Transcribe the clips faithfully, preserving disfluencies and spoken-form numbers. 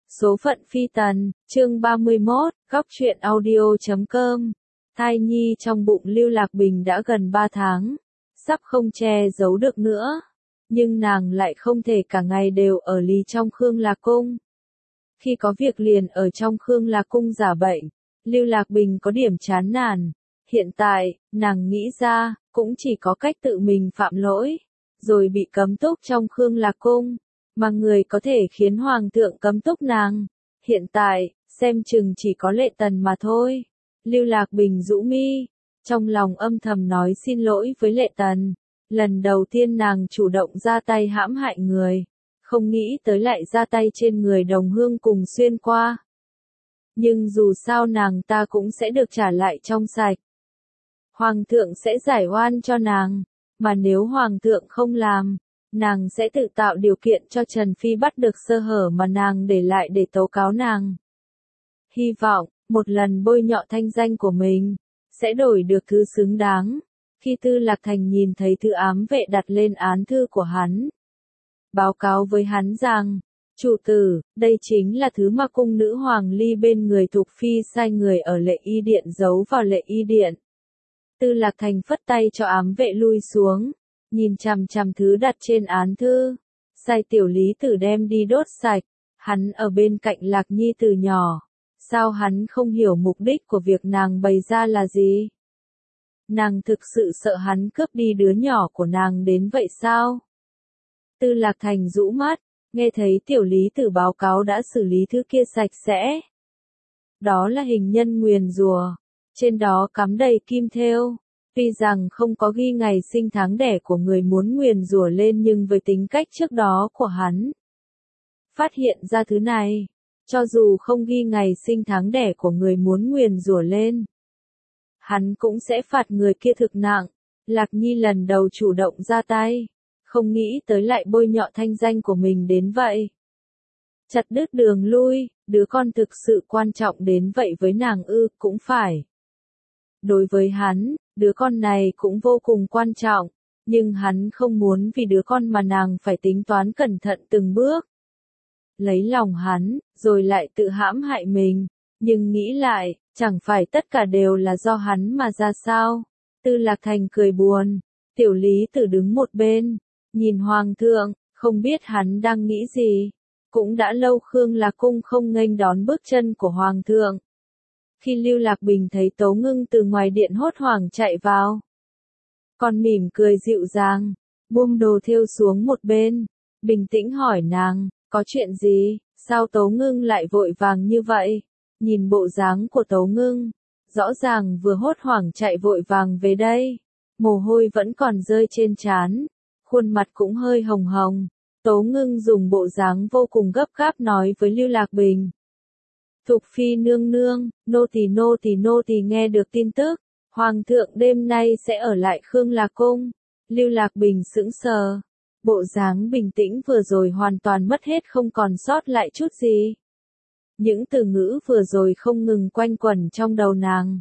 Số phận phi tần, chương ba mươi mốt, góc truyện audio chấm com. Thai nhi trong bụng Lưu Lạc Bình đã gần ba tháng, sắp không che giấu được nữa. Nhưng nàng lại không thể cả ngày đều ở lì trong Khương Lạc Cung. Khi có việc liền ở trong Khương Lạc Cung giả bệnh, Lưu Lạc Bình có điểm chán nản. Hiện tại, nàng nghĩ ra, cũng chỉ có cách tự mình phạm lỗi, rồi bị cấm túc trong Khương Lạc Cung. Mà người có thể khiến Hoàng thượng cấm túc nàng, hiện tại, xem chừng chỉ có Lệ Tần mà thôi. Lưu Lạc Bình rũ mi, trong lòng âm thầm nói xin lỗi với Lệ Tần. Lần đầu tiên nàng chủ động ra tay hãm hại người, không nghĩ tới lại ra tay trên người đồng hương cùng xuyên qua. Nhưng dù sao nàng ta cũng sẽ được trả lại trong sạch. Hoàng thượng sẽ giải oan cho nàng, mà nếu Hoàng thượng không làm, nàng sẽ tự tạo điều kiện cho Trần Phi bắt được sơ hở mà nàng để lại để tố cáo nàng. Hy vọng, một lần bôi nhọ thanh danh của mình, sẽ đổi được thứ xứng đáng. Khi Tư Lạc Thành nhìn thấy thư ám vệ đặt lên án thư của hắn, báo cáo với hắn rằng, chủ tử, đây chính là thứ mà cung nữ Hoàng Ly bên người Thục Phi sai người ở Lệ Y Điện giấu vào Lệ Y Điện. Tư Lạc Thành phất tay cho ám vệ lui xuống, nhìn chằm chằm thứ đặt trên án thư, sai tiểu lý tử đem đi đốt sạch. Hắn ở bên cạnh Lạc Nhi từ nhỏ, sao hắn không hiểu mục đích của việc nàng bày ra là gì? Nàng thực sự sợ hắn cướp đi đứa nhỏ của nàng đến vậy sao? Tư Lạc Thành rũ mắt, nghe thấy tiểu lý tử báo cáo đã xử lý thứ kia sạch sẽ. Đó là hình nhân nguyền rùa, trên đó cắm đầy kim thêu. Tuy rằng không có ghi ngày sinh tháng đẻ của người muốn nguyền rủa lên, nhưng với tính cách trước đó của hắn, phát hiện ra thứ này, cho dù không ghi ngày sinh tháng đẻ của người muốn nguyền rủa lên, hắn cũng sẽ phạt người kia thực nặng. Lạc Nhi lần đầu chủ động ra tay, không nghĩ tới lại bôi nhọ thanh danh của mình đến vậy. Chặt đứt đường lui, đứa con thực sự quan trọng đến vậy với nàng ư? Cũng phải. Đối với hắn, đứa con này cũng vô cùng quan trọng, nhưng hắn không muốn vì đứa con mà nàng phải tính toán cẩn thận từng bước. Lấy lòng hắn, rồi lại tự hãm hại mình, nhưng nghĩ lại, chẳng phải tất cả đều là do hắn mà ra sao? Tư Lạc Thành cười buồn, tiểu lý tử đứng một bên, nhìn Hoàng thượng, không biết hắn đang nghĩ gì. Cũng đã lâu Khương Lạc Cung không nghênh đón bước chân của Hoàng thượng. Khi Lưu Lạc Bình thấy Tố Ngưng từ ngoài điện hốt hoảng chạy vào, còn mỉm cười dịu dàng, buông đồ thêu xuống một bên, bình tĩnh hỏi nàng, có chuyện gì, sao Tố Ngưng lại vội vàng như vậy? Nhìn bộ dáng của Tố Ngưng, rõ ràng vừa hốt hoảng chạy vội vàng về đây, mồ hôi vẫn còn rơi trên trán, khuôn mặt cũng hơi hồng hồng. Tố Ngưng dùng bộ dáng vô cùng gấp gáp nói với Lưu Lạc Bình. Thục Phi nương nương, nô tỳ nô tỳ nô tỳ nghe được tin tức, Hoàng thượng đêm nay sẽ ở lại Khương Lạc Cung. Lưu Lạc Bình sững sờ, bộ dáng bình tĩnh vừa rồi hoàn toàn mất hết, không còn sót lại chút gì. Những từ ngữ vừa rồi không ngừng quanh quẩn trong đầu nàng.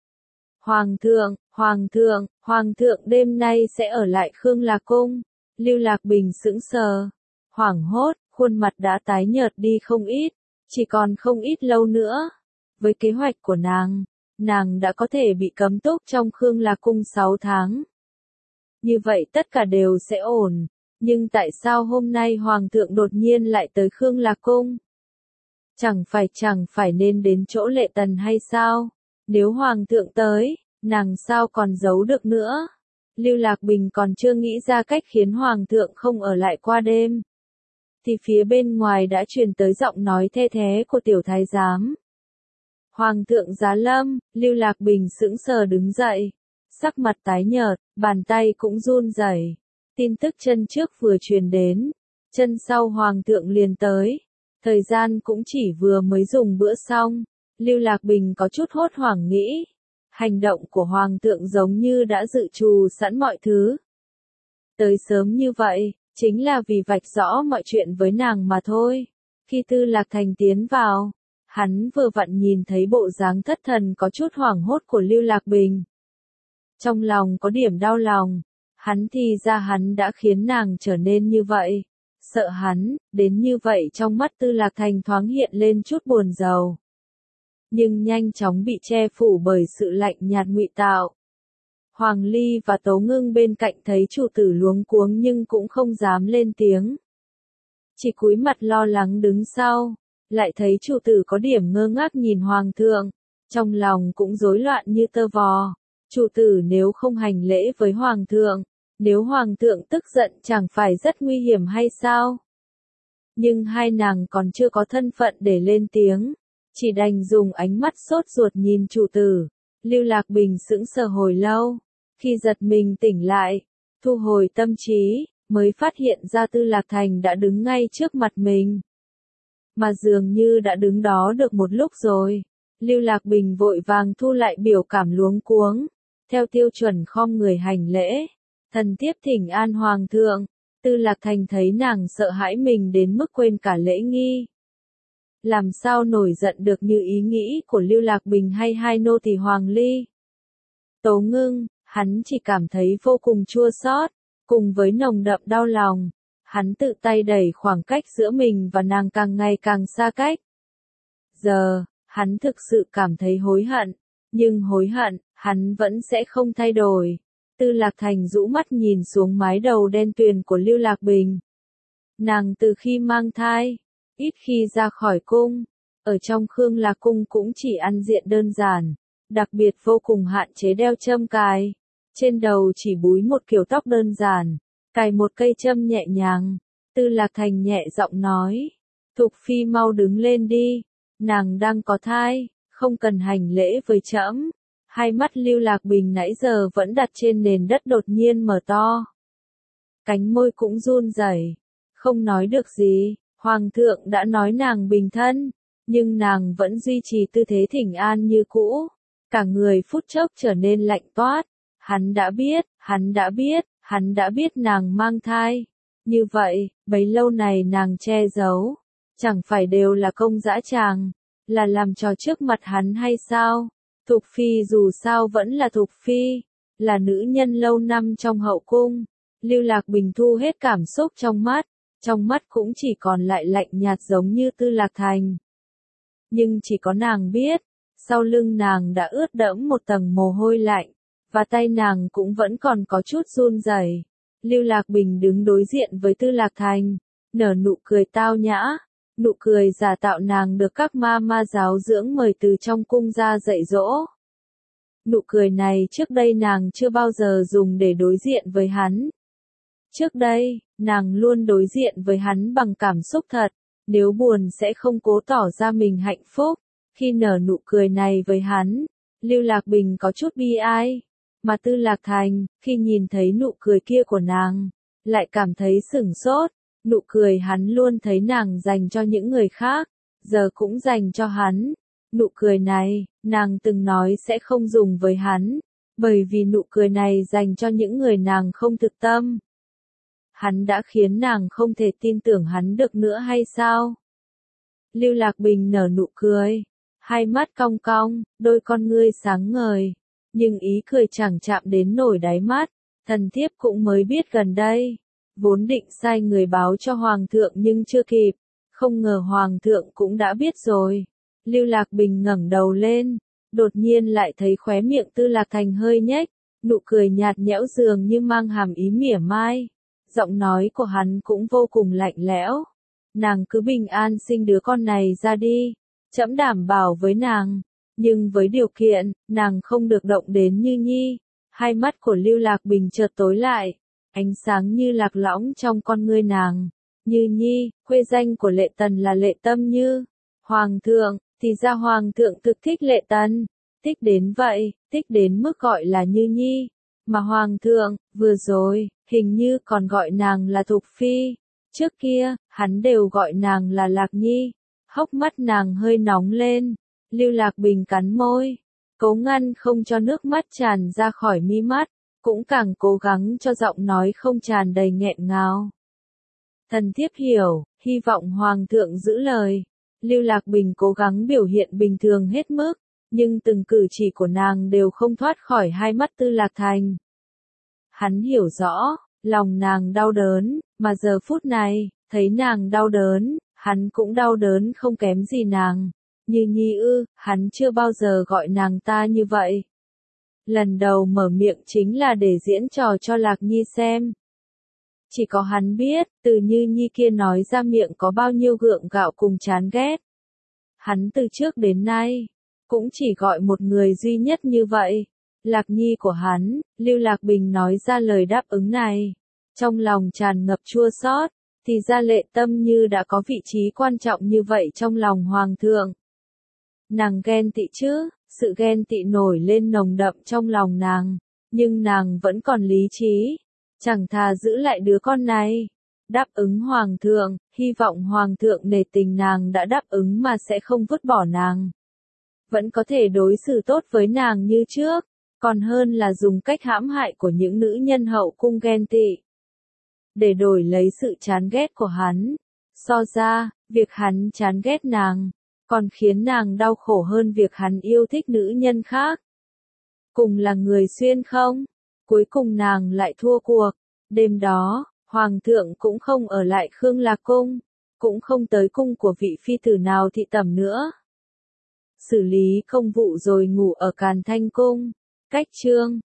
Hoàng thượng, Hoàng thượng, Hoàng thượng đêm nay sẽ ở lại Khương Lạc Cung. Lưu Lạc Bình sững sờ, hoảng hốt, khuôn mặt đã tái nhợt đi không ít. Chỉ còn không ít lâu nữa, với kế hoạch của nàng, nàng đã có thể bị cấm túc trong Khương Lạc Cung sáu tháng. Như vậy tất cả đều sẽ ổn, nhưng tại sao hôm nay Hoàng thượng đột nhiên lại tới Khương Lạc Cung? Chẳng phải chẳng phải nên đến chỗ Lệ Tần hay sao? Nếu Hoàng thượng tới, nàng sao còn giấu được nữa? Lưu Lạc Bình còn chưa nghĩ ra cách khiến Hoàng thượng không ở lại qua đêm, thì phía bên ngoài đã truyền tới giọng nói the thé của tiểu thái giám. Hoàng thượng giá lâm. Lưu Lạc Bình sững sờ đứng dậy, sắc mặt tái nhợt, bàn tay cũng run rẩy. Tin tức chân trước vừa truyền đến, chân sau Hoàng thượng liền tới. Thời gian cũng chỉ vừa mới dùng bữa xong. Lưu Lạc Bình có chút hốt hoảng nghĩ, hành động của Hoàng thượng giống như đã dự trù sẵn mọi thứ. Tới sớm như vậy, chính là vì vạch rõ mọi chuyện với nàng mà thôi. Khi Tư Lạc Thành tiến vào, hắn vừa vặn nhìn thấy bộ dáng thất thần có chút hoảng hốt của Lưu Lạc Bình. Trong lòng có điểm đau lòng, hắn thì ra hắn đã khiến nàng trở nên như vậy. sợ hắn, đến như vậy trong mắt Tư Lạc Thành thoáng hiện lên chút buồn rầu. Nhưng nhanh chóng bị che phủ bởi sự lạnh nhạt ngụy tạo. Hoàng Ly và Tố Ngưng bên cạnh thấy chủ tử luống cuống nhưng cũng không dám lên tiếng. Chỉ cúi mặt lo lắng đứng sau, lại thấy chủ tử có điểm ngơ ngác nhìn hoàng thượng, trong lòng cũng rối loạn như tơ vò. Chủ tử nếu không hành lễ với hoàng thượng, nếu hoàng thượng tức giận chẳng phải rất nguy hiểm hay sao? Nhưng hai nàng còn chưa có thân phận để lên tiếng, chỉ đành dùng ánh mắt sốt ruột nhìn chủ tử. Lưu Lạc Bình sững sờ hồi lâu, khi giật mình tỉnh lại, thu hồi tâm trí, mới phát hiện ra Tư Lạc Thành đã đứng ngay trước mặt mình. Mà dường như đã đứng đó được một lúc rồi. Lưu Lạc Bình vội vàng thu lại biểu cảm luống cuống, theo tiêu chuẩn khom người hành lễ, thần tiếp thỉnh an hoàng thượng. Tư Lạc Thành thấy nàng sợ hãi mình đến mức quên cả lễ nghi. Làm sao nổi giận được như ý nghĩ của Lưu Lạc Bình hay hai nô tỳ Hoàng Ly. Tố Ngưng, hắn chỉ cảm thấy vô cùng chua xót, cùng với nồng đậm đau lòng, hắn tự tay đẩy khoảng cách giữa mình và nàng càng ngày càng xa cách. Giờ, hắn thực sự cảm thấy hối hận, nhưng hối hận, hắn vẫn sẽ không thay đổi. Tư Lạc Thành rũ mắt nhìn xuống mái đầu đen tuyền của Lưu Lạc Bình. Nàng từ khi mang thai, ít khi ra khỏi cung, ở trong Khương Lạc Cung cũng chỉ ăn diện đơn giản, đặc biệt vô cùng hạn chế đeo châm cài. Trên đầu chỉ búi một kiểu tóc đơn giản, cài một cây châm nhẹ nhàng. Tư Lạc Thành nhẹ giọng nói, Thục Phi mau đứng lên đi, nàng đang có thai, không cần hành lễ với trẫm. Hai mắt Lưu Lạc Bình nãy giờ vẫn đặt trên nền đất đột nhiên mở to. Cánh môi cũng run rẩy, không nói được gì. Hoàng thượng đã nói nàng bình thân, nhưng nàng vẫn duy trì tư thế thỉnh an như cũ. Cả người phút chốc trở nên lạnh toát. Hắn đã biết, hắn đã biết, hắn đã biết nàng mang thai. Như vậy, bấy lâu này nàng che giấu, chẳng phải đều là công dã tràng, là làm trò trước mặt hắn hay sao? Thục Phi dù sao vẫn là Thục Phi, là nữ nhân lâu năm trong hậu cung. Lưu Lạc Bình thu hết cảm xúc trong mắt, trong mắt cũng chỉ còn lại lạnh nhạt giống như Tư Lạc Thành. Nhưng chỉ có nàng biết, sau lưng nàng đã ướt đẫm một tầng mồ hôi lạnh, và tay nàng cũng vẫn còn có chút run rẩy. Lưu Lạc Bình đứng đối diện với Tư Lạc Thành, nở nụ cười tao nhã, nụ cười giả tạo nàng được các ma ma giáo dưỡng mời từ trong cung ra dạy dỗ. Nụ cười này trước đây nàng chưa bao giờ dùng để đối diện với hắn. Trước đây, nàng luôn đối diện với hắn bằng cảm xúc thật, nếu buồn sẽ không cố tỏ ra mình hạnh phúc. Khi nở nụ cười này với hắn, Lưu Lạc Bình có chút bi ai, mà Tư Lạc Thành, khi nhìn thấy nụ cười kia của nàng, lại cảm thấy sửng sốt. Nụ cười hắn luôn thấy nàng dành cho những người khác, giờ cũng dành cho hắn. Nụ cười này, nàng từng nói sẽ không dùng với hắn, bởi vì nụ cười này dành cho những người nàng không thực tâm. Hắn đã khiến nàng không thể tin tưởng hắn được nữa hay sao? Lưu Lạc Bình nở nụ cười, hai mắt cong cong, đôi con ngươi sáng ngời, nhưng ý cười chẳng chạm đến nổi đáy mắt. Thần thiếp cũng mới biết gần đây, vốn định sai người báo cho Hoàng thượng nhưng chưa kịp, không ngờ Hoàng thượng cũng đã biết rồi. Lưu Lạc Bình ngẩng đầu lên, đột nhiên lại thấy khóe miệng Tư Lạc Thành hơi nhếch, nụ cười nhạt nhẽo dường như mang hàm ý mỉa mai. Giọng nói của hắn cũng vô cùng lạnh lẽo. Nàng cứ bình an sinh đứa con này ra đi, trẫm đảm bảo với nàng, nhưng với điều kiện, nàng không được động đến Như Nhi. Hai mắt của Lưu Lạc Bình chợt tối lại, ánh sáng như lạc lõng trong con ngươi nàng. Như Nhi, quê danh của Lệ Tần là Lệ Tâm Như. Hoàng thượng, thì ra Hoàng thượng thực thích Lệ Tần, thích đến vậy, thích đến mức gọi là Như Nhi. Mà Hoàng thượng, vừa rồi, hình như còn gọi nàng là Thục Phi. Trước kia, hắn đều gọi nàng là Lạc Nhi. Hốc mắt nàng hơi nóng lên. Lưu Lạc Bình cắn môi, cố ngăn không cho nước mắt tràn ra khỏi mi mắt, cũng càng cố gắng cho giọng nói không tràn đầy nghẹn ngào. Thần thiếp hiểu, hy vọng Hoàng thượng giữ lời. Lưu Lạc Bình cố gắng biểu hiện bình thường hết mức, nhưng từng cử chỉ của nàng đều không thoát khỏi hai mắt Tư Lạc Thành. Hắn hiểu rõ, lòng nàng đau đớn, mà giờ phút này, Thấy nàng đau đớn, hắn cũng đau đớn không kém gì nàng. Như Nhi ư, hắn chưa bao giờ gọi nàng ta như vậy. Lần đầu mở miệng chính là để diễn trò cho Lạc Nhi xem. Chỉ có hắn biết, từ Như Nhi kia nói ra miệng có bao nhiêu gượng gạo cùng chán ghét. Hắn từ trước đến nay, cũng chỉ gọi một người duy nhất như vậy. Lạc Nhi của hắn, Lưu Lạc Bình nói ra lời đáp ứng này. Trong lòng tràn ngập chua xót, thì ra Lệ Tâm Như đã có vị trí quan trọng như vậy trong lòng Hoàng thượng. Nàng ghen tị chứ, sự ghen tị nổi lên nồng đậm trong lòng nàng, nhưng nàng vẫn còn lý trí, chẳng thà giữ lại đứa con này. Đáp ứng Hoàng thượng, hy vọng Hoàng thượng nể tình nàng đã đáp ứng mà sẽ không vứt bỏ nàng. Vẫn có thể đối xử tốt với nàng như trước, còn hơn là dùng cách hãm hại của những nữ nhân hậu cung ghen tị. Để đổi lấy sự chán ghét của hắn. So ra, việc hắn chán ghét nàng, còn khiến nàng đau khổ hơn việc hắn yêu thích nữ nhân khác. Cùng là người xuyên không? Cuối cùng nàng lại thua cuộc. Đêm đó, Hoàng thượng cũng không ở lại Khương Lạc Cung, cũng không tới cung của vị phi tử nào thị tẩm nữa. Xử lý công vụ rồi ngủ ở Càn Thanh Cung. Cách chương